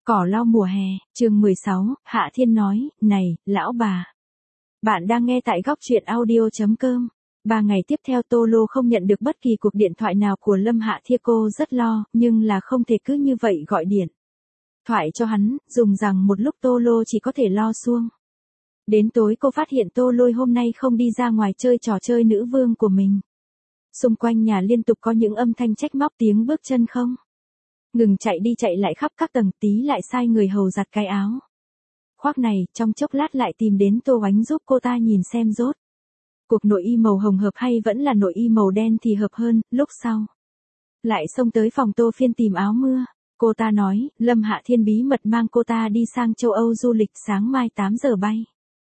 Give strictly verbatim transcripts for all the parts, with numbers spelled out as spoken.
Cỏ lau mùa hè, chương mười sáu, Hạ Thiên nói, này, lão bà. Bạn đang nghe tại góc truyện audio.com. Ba ngày tiếp theo Tô Lô không nhận được bất kỳ cuộc điện thoại nào của Lâm Hạ Thiên, cô rất lo, nhưng là không thể cứ như vậy gọi điện thoại cho hắn, dùng rằng một lúc Tô Lô chỉ có thể lo suông. Đến tối cô phát hiện Tô Lôi hôm nay không đi ra ngoài chơi trò chơi nữ vương của mình. Xung quanh nhà liên tục có những âm thanh trách móc, tiếng bước chân không ngừng chạy đi chạy lại khắp các tầng, tí lại sai người hầu giặt cái áo khoác này, trong chốc lát lại tìm đến Tô Oánh giúp cô ta nhìn xem rốt cuộc nội y màu hồng hợp hay vẫn là nội y màu đen thì hợp hơn. Lúc sau lại xông tới phòng Tô Phiên tìm áo mưa. Cô ta nói, Lâm Hạ Thiên bí mật mang cô ta đi sang châu Âu du lịch, sáng mai tám giờ bay.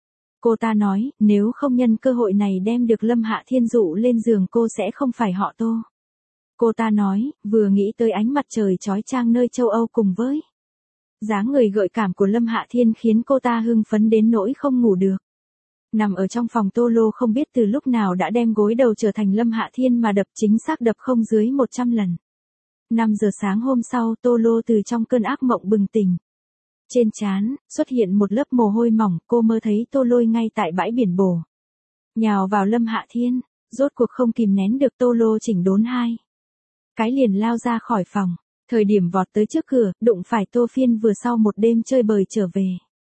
Cô ta nói, nếu không nhân cơ hội này đem được Lâm Hạ Thiên dụ lên giường cô sẽ không phải họ Tô. Cô ta nói, vừa nghĩ tới ánh mặt trời chói chang nơi châu Âu cùng với dáng người gợi cảm của Lâm Hạ Thiên khiến cô ta hưng phấn đến nỗi không ngủ được. Nằm ở trong phòng, Tô Lô không biết từ lúc nào đã đem gối đầu trở thành Lâm Hạ Thiên mà đập, chính xác đập không dưới một trăm lần. năm giờ sáng hôm sau, Tô Lô từ trong cơn ác mộng bừng tỉnh. Trên trán xuất hiện một lớp mồ hôi mỏng, cô mơ thấy Tô Lôi ngay tại bãi biển bổ nhào vào Lâm Hạ Thiên. Rốt cuộc không kìm nén được, Tô Lô chỉnh đốn hai cái liền lao ra khỏi phòng. Thời điểm vọt tới trước cửa, đụng phải Tô Phiên vừa sau một đêm chơi bời trở về.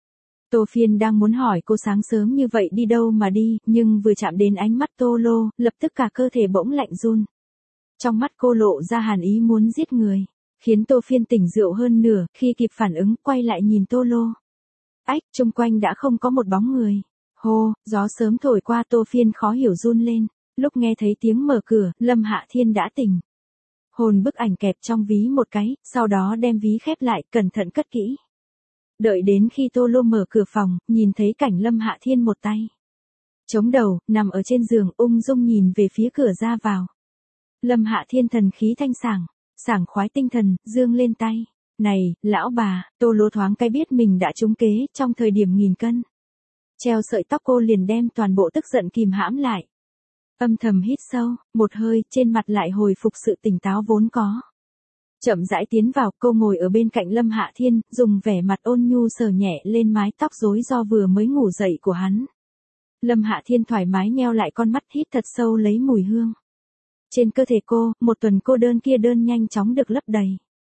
Tô Phiên đang muốn hỏi cô sáng sớm như vậy đi đâu mà đi, nhưng vừa chạm đến ánh mắt Tô Lô, lập tức cả cơ thể bỗng lạnh run. Trong mắt cô lộ ra hàn ý muốn giết người, khiến Tô Phiên tỉnh rượu hơn nửa, khi kịp phản ứng, quay lại nhìn Tô Lô. Ách, xung quanh đã không có một bóng người. Hô, gió sớm thổi qua, Tô Phiên khó hiểu run lên. Lúc nghe thấy tiếng mở cửa, Lâm Hạ Thiên đã tỉnh. Hồn bức ảnh kẹp trong ví một cái, sau đó đem ví khép lại, cẩn thận cất kỹ. Đợi đến khi Tô Lô mở cửa phòng, nhìn thấy cảnh Lâm Hạ Thiên một tay chống đầu, nằm ở trên giường, ung dung nhìn về phía cửa ra vào. Lâm Hạ Thiên thần khí thanh sảng, sảng khoái tinh thần, dương lên tay. Này, lão bà. Tô Lô thoáng cái biết mình đã trúng kế, trong thời điểm nghìn cân treo sợi tóc cô liền đem toàn bộ tức giận kìm hãm lại. Âm thầm hít sâu một hơi, trên mặt lại hồi phục sự tỉnh táo vốn có. Chậm rãi tiến vào, cô ngồi ở bên cạnh Lâm Hạ Thiên, dùng vẻ mặt ôn nhu sờ nhẹ lên mái tóc rối do vừa mới ngủ dậy của hắn. Lâm Hạ Thiên thoải mái nheo lại con mắt, hít thật sâu lấy mùi hương. Trên cơ thể cô, một tuần cô đơn kia đơn nhanh chóng được lấp đầy.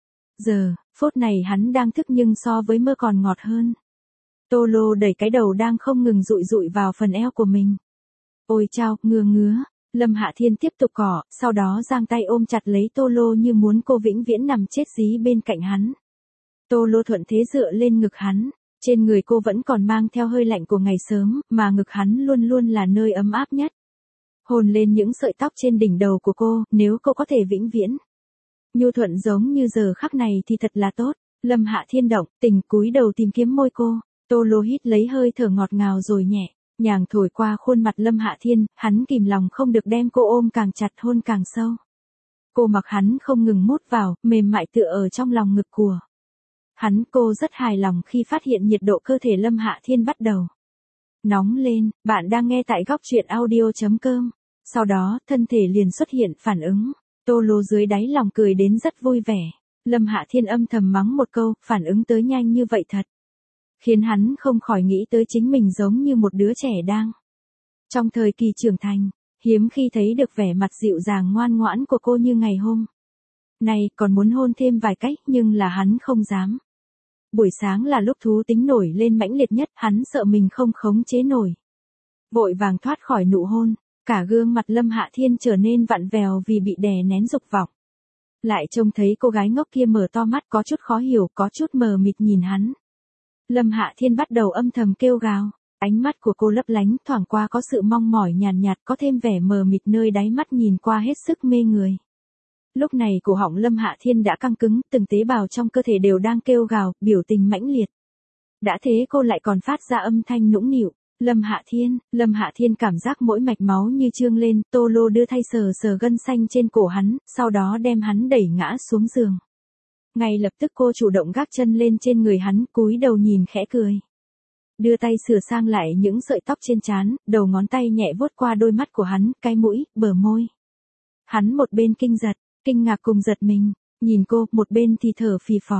Giờ, phút này hắn đang thức nhưng so với mơ còn ngọt hơn. Tô Lô đẩy cái đầu đang không ngừng dụi dụi vào phần eo của mình. Ôi chao, ngứa ngứa. Lâm Hạ Thiên tiếp tục cỏ, sau đó giang tay ôm chặt lấy Tô Lô như muốn cô vĩnh viễn nằm chết dí bên cạnh hắn. Tô Lô thuận thế dựa lên ngực hắn. Trên người cô vẫn còn mang theo hơi lạnh của ngày sớm, mà ngực hắn luôn luôn là nơi ấm áp nhất. Hôn lên những sợi tóc trên đỉnh đầu của cô, nếu cô có thể vĩnh viễn nhu thuận giống như giờ khắc này thì thật là tốt. Lâm Hạ Thiên động tình cúi đầu tìm kiếm môi cô. Tô Lô hít lấy hơi thở ngọt ngào rồi nhẹ nhàng thổi qua khuôn mặt Lâm Hạ Thiên, hắn kìm lòng không được đem cô ôm càng chặt, hôn càng sâu. Cô mặc hắn không ngừng mút vào, mềm mại tựa ở trong lòng ngực của hắn. Cô rất hài lòng khi phát hiện nhiệt độ cơ thể Lâm Hạ Thiên bắt đầu nóng lên. Bạn đang nghe tại góc truyện audio.com. Sau đó, thân thể liền xuất hiện phản ứng. Tô Lô dưới đáy lòng cười đến rất vui vẻ. Lâm Hạ Thiên âm thầm mắng một câu, phản ứng tới nhanh như vậy thật khiến hắn không khỏi nghĩ tới chính mình giống như một đứa trẻ đang trong thời kỳ trưởng thành, hiếm khi thấy được vẻ mặt dịu dàng ngoan ngoãn của cô như ngày hôm nay, còn muốn hôn thêm vài cách nhưng là hắn không dám. Buổi sáng là lúc thú tính nổi lên mãnh liệt nhất, hắn sợ mình không khống chế nổi, vội vàng thoát khỏi nụ hôn. Cả gương mặt Lâm Hạ Thiên trở nên vặn vẹo vì bị đè nén dục vọng. Lại trông thấy cô gái ngốc kia mở to mắt, có chút khó hiểu, có chút mờ mịt nhìn hắn. Lâm Hạ Thiên bắt đầu âm thầm kêu gào. Ánh mắt của cô lấp lánh, thoảng qua có sự mong mỏi nhàn nhạt, nhạt, có thêm vẻ mờ mịt nơi đáy mắt nhìn qua hết sức mê người. Lúc này cổ họng Lâm Hạ Thiên đã căng cứng, từng tế bào trong cơ thể đều đang kêu gào, biểu tình mãnh liệt. Đã thế cô lại còn phát ra âm thanh nũng nịu. Lâm Hạ Thiên, Lâm Hạ Thiên cảm giác mỗi mạch máu như trương lên. Tô Lô đưa tay sờ sờ gân xanh trên cổ hắn, sau đó đem hắn đẩy ngã xuống giường. Ngay lập tức cô chủ động gác chân lên trên người hắn, cúi đầu nhìn khẽ cười. Đưa tay sửa sang lại những sợi tóc trên trán, đầu ngón tay nhẹ vuốt qua đôi mắt của hắn, cái mũi, bờ môi. Hắn một bên kinh giật, kinh ngạc cùng giật mình, nhìn cô, một bên thì thở phì phò.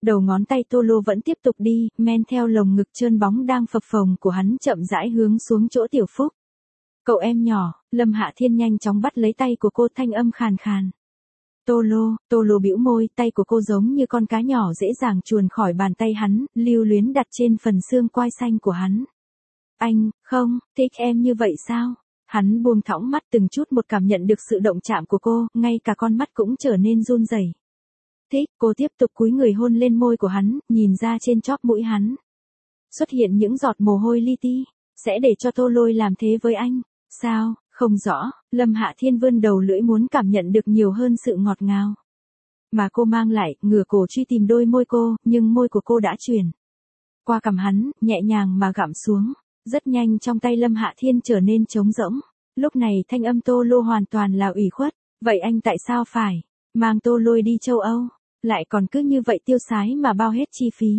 Đầu ngón tay Tô Lô vẫn tiếp tục đi, men theo lồng ngực trơn bóng đang phập phồng của hắn chậm rãi hướng xuống chỗ Tiểu Phúc. Cậu em nhỏ, Lâm Hạ Thiên nhanh chóng bắt lấy tay của cô, thanh âm khàn khàn. Tô Lô, Tô Lô bĩu môi, tay của cô giống như con cá nhỏ dễ dàng chuồn khỏi bàn tay hắn, lưu luyến đặt trên phần xương quai xanh của hắn. Anh, không, thích em như vậy sao? Hắn buông thõng mắt từng chút một cảm nhận được sự động chạm của cô, ngay cả con mắt cũng trở nên run rẩy. Thích, cô tiếp tục cúi người hôn lên môi của hắn, nhìn ra trên chóp mũi hắn. Xuất hiện những giọt mồ hôi li ti, sẽ để cho Tô Lôi làm thế với anh, sao, không rõ, Lâm Hạ Thiên vươn đầu lưỡi muốn cảm nhận được nhiều hơn sự ngọt ngào. Mà cô mang lại, ngửa cổ truy tìm đôi môi cô, nhưng môi của cô đã chuyển qua cằm hắn, nhẹ nhàng mà gặm xuống. Rất nhanh trong tay Lâm Hạ Thiên trở nên trống rỗng. Lúc này thanh âm Tô Lô hoàn toàn là ủy khuất. Vậy anh tại sao phải mang Tô Lôi đi châu Âu, lại còn cứ như vậy tiêu sái mà bao hết chi phí?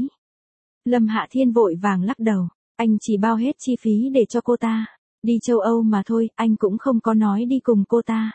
Lâm Hạ Thiên vội vàng lắc đầu. Anh chỉ bao hết chi phí để cho cô ta đi châu Âu mà thôi, anh cũng không có nói đi cùng cô ta.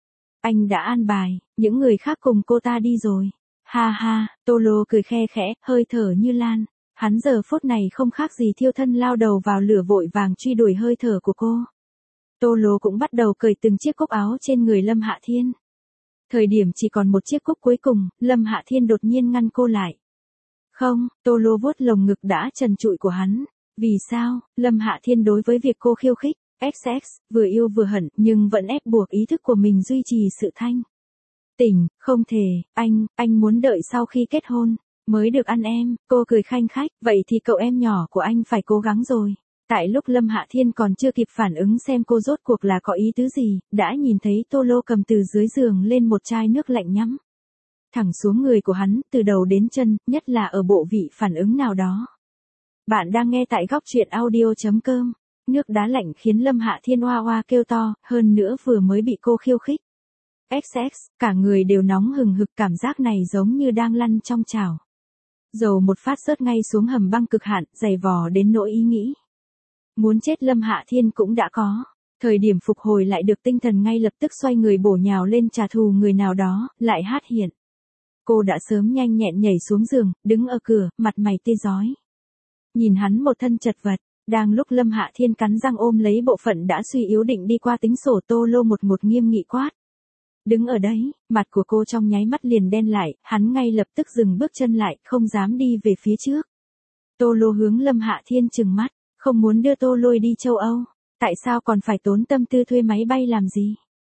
Anh đã an bài, những người khác cùng cô ta đi rồi. Ha ha, Tô Lô cười khe khẽ, hơi thở như lan. Hắn giờ phút này không khác gì thiêu thân lao đầu vào lửa vội vàng truy đuổi hơi thở của cô. Tô Lô cũng bắt đầu cởi từng chiếc cúc áo trên người Lâm Hạ Thiên. Thời điểm chỉ còn một chiếc cúc cuối cùng, Lâm Hạ Thiên đột nhiên ngăn cô lại. Không, Tô Lô vuốt lồng ngực đã trần trụi của hắn. Vì sao? Lâm Hạ Thiên đối với việc cô khiêu khích, ích ích, vừa yêu vừa hận, nhưng vẫn ép buộc ý thức của mình duy trì sự thanh tỉnh, không thể, anh, anh muốn đợi sau khi kết hôn mới được ăn em. Cô cười khanh khách, vậy thì cậu em nhỏ của anh phải cố gắng rồi. Tại lúc Lâm Hạ Thiên còn chưa kịp phản ứng xem cô rốt cuộc là có ý tứ gì, đã nhìn thấy Tô Lô cầm từ dưới giường lên một chai nước lạnh nhắm thẳng xuống người của hắn, từ đầu đến chân, nhất là ở bộ vị phản ứng nào đó. Bạn đang nghe tại góc truyện audio chấm com. Nước đá lạnh khiến Lâm Hạ Thiên oa oa kêu to, hơn nữa vừa mới bị cô khiêu khích. ích ích, cả người đều nóng hừng hực, cảm giác này giống như đang lăn trong chảo dầu một phát rớt ngay xuống hầm băng cực hạn, dày vò đến nỗi ý nghĩ muốn chết Lâm Hạ Thiên cũng đã có. Thời điểm phục hồi lại được tinh thần ngay lập tức xoay người bổ nhào lên trả thù người nào đó, lại hát hiện. Cô đã sớm nhanh nhẹn nhảy xuống giường, đứng ở cửa, mặt mày tê rói. Nhìn hắn một thân chật vật, đang lúc Lâm Hạ Thiên cắn răng ôm lấy bộ phận đã suy yếu định đi qua tính sổ, Tô Lô một một nghiêm nghị quát. Đứng ở đấy, mặt của cô trong nháy mắt liền đen lại, hắn ngay lập tức dừng bước chân lại, không dám đi về phía trước. Tô Lô hướng Lâm Hạ Thiên trừng mắt, không muốn đưa Tô Lôi đi châu Âu, tại sao còn phải tốn tâm tư thuê máy bay làm gì?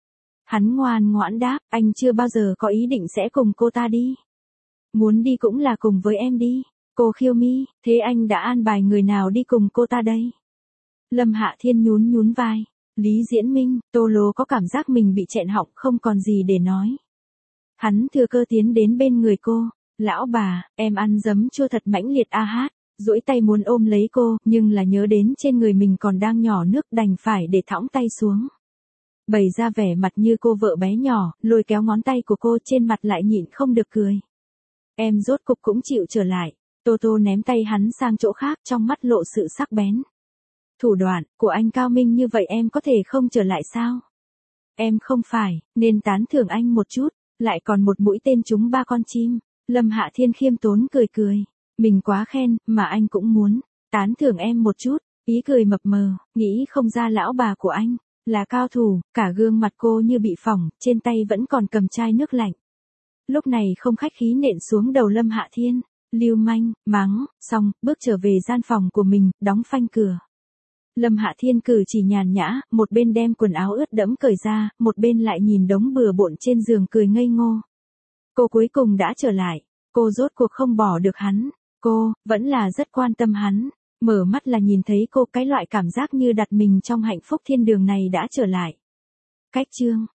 Hắn ngoan ngoãn đáp, anh chưa bao giờ có ý định sẽ cùng cô ta đi. Muốn đi cũng là cùng với em đi. Cô khiêu mi, thế anh đã an bài người nào đi cùng cô ta đây? Lâm Hạ Thiên nhún nhún vai. Lý Diễn Minh, Tô Lô có cảm giác mình bị nghẹn họng, không còn gì để nói. Hắn thừa cơ tiến đến bên người cô. Lão bà, em ăn giấm chua thật mãnh liệt a hát. Duỗi tay muốn ôm lấy cô, nhưng là nhớ đến trên người mình còn đang nhỏ nước, đành phải để thõng tay xuống. Bày ra vẻ mặt như cô vợ bé nhỏ, lôi kéo ngón tay của cô, trên mặt lại nhịn không được cười. Em rốt cục cũng chịu trở lại. Tô Tô ném tay hắn sang chỗ khác, trong mắt lộ sự sắc bén. Thủ đoạn của anh cao minh như vậy em có thể không trở lại sao? Em không phải nên tán thưởng anh một chút, lại còn một mũi tên trúng ba con chim. Lâm Hạ Thiên khiêm tốn cười cười. Mình quá khen, mà anh cũng muốn tán thưởng em một chút. Ý cười mập mờ, nghĩ không ra lão bà của anh là cao thủ. Cả gương mặt cô như bị phỏng, trên tay vẫn còn cầm chai nước lạnh. Lúc này không khách khí nện xuống đầu Lâm Hạ Thiên. Lưu manh, mắng, xong, bước trở về gian phòng của mình, đóng phanh cửa. Lâm Hạ Thiên cử chỉ nhàn nhã, một bên đem quần áo ướt đẫm cởi ra, một bên lại nhìn đống bừa bộn trên giường cười ngây ngô. Cô cuối cùng đã trở lại, cô rốt cuộc không bỏ được hắn, cô, vẫn là rất quan tâm hắn. Mở mắt là nhìn thấy cô, cái loại cảm giác như đặt mình trong hạnh phúc thiên đường này đã trở lại. Cách chương